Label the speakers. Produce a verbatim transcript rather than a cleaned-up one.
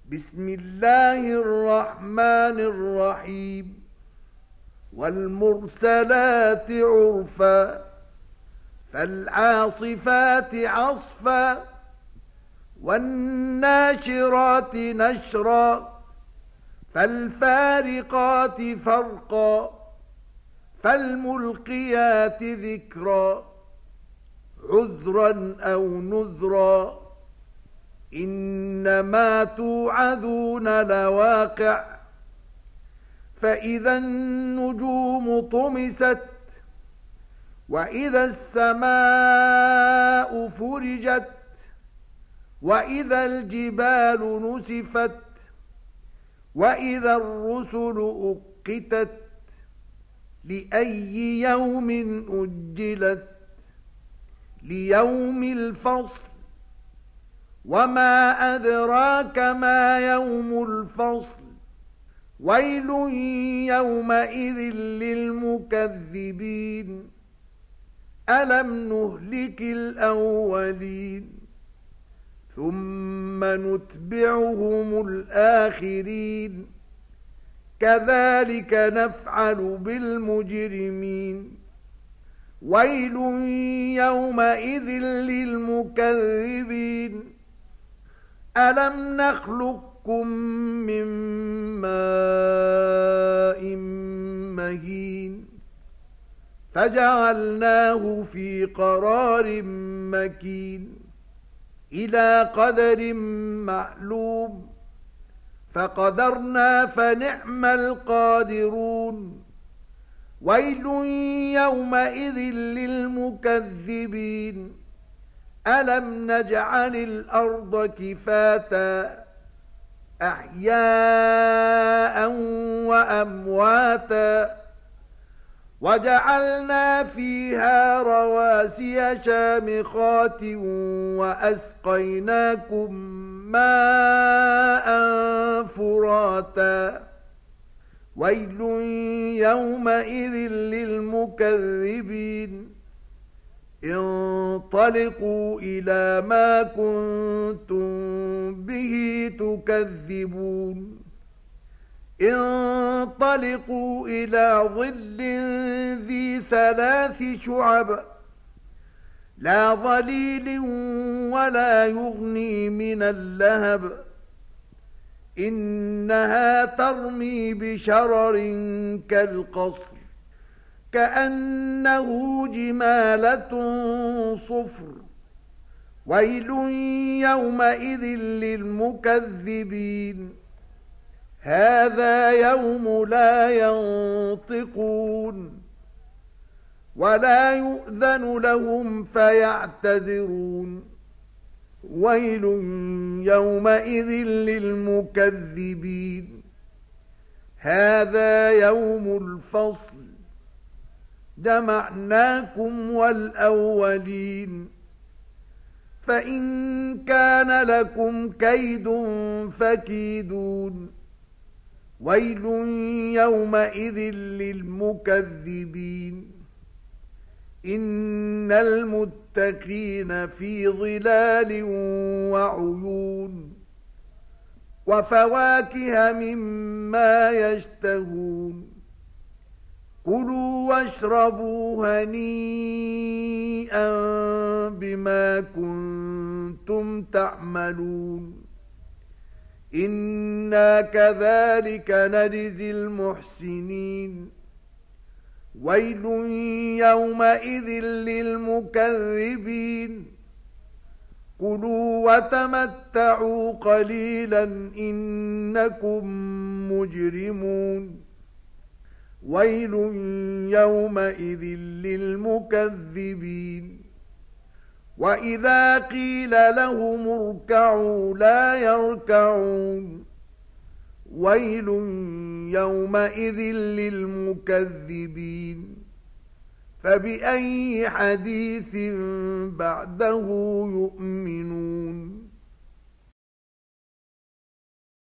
Speaker 1: بسم الله الرحمن الرحيم والمرسلات عرفا فالعاصفات عصفا والناشرات نشرا فالفارقات فرقا فالملقيات ذكرا عذرا أو نذرا إنما توعدون لواقع فإذا النجوم طمست وإذا السماء فرجت وإذا الجبال نسفت وإذا الرسل أقتت لأي يوم أجلت ليوم الفصل وما أدراك ما يوم الفصل ويل يومئذ للمكذبين ألم نهلك الأولين ثم نتبعهم الآخرين كذلك نفعل بالمجرمين ويل يومئذ للمكذبين ألم نخلقكم من ماء مهين فجعلناه في قرار مكين إلى قدر معلوم فقدرنا فنعم القادرون ويل يومئذ للمكذبين ألم نجعل الأرض كفاتا أحياء وأمواتا وجعلنا فيها رواسي شامخات وأسقيناكم ماء فراتا ويل يومئذ للمكذبين انطلقوا إلى ما كنتم به تكذبون انطلقوا إلى ظل ذي ثلاث شعب لا ظليل ولا يغني من اللهب إنها ترمي بشرر كالقصر كأنه جمالة صفر ويل يومئذ للمكذبين هذا يوم لا ينطقون ولا يؤذن لهم فيعتذرون ويل يومئذ للمكذبين هذا يوم الفصل جمعناكم والأولين فإن كان لكم كيد فكيدون ويل يومئذ للمكذبين إن المتقين في ظلال وعيون وفواكه مما يشتهون كلوا واشربوا هنيئا بما كنتم تعملون إنا كذلك نجزي المحسنين ويل يومئذ للمكذبين كلوا وتمتعوا قليلا إنكم مجرمون ويل يومئذ للمكذبين وإذا قيل لهم اركعوا لا يركعون ويل يومئذ للمكذبين فبأي حديث بعده يؤمنون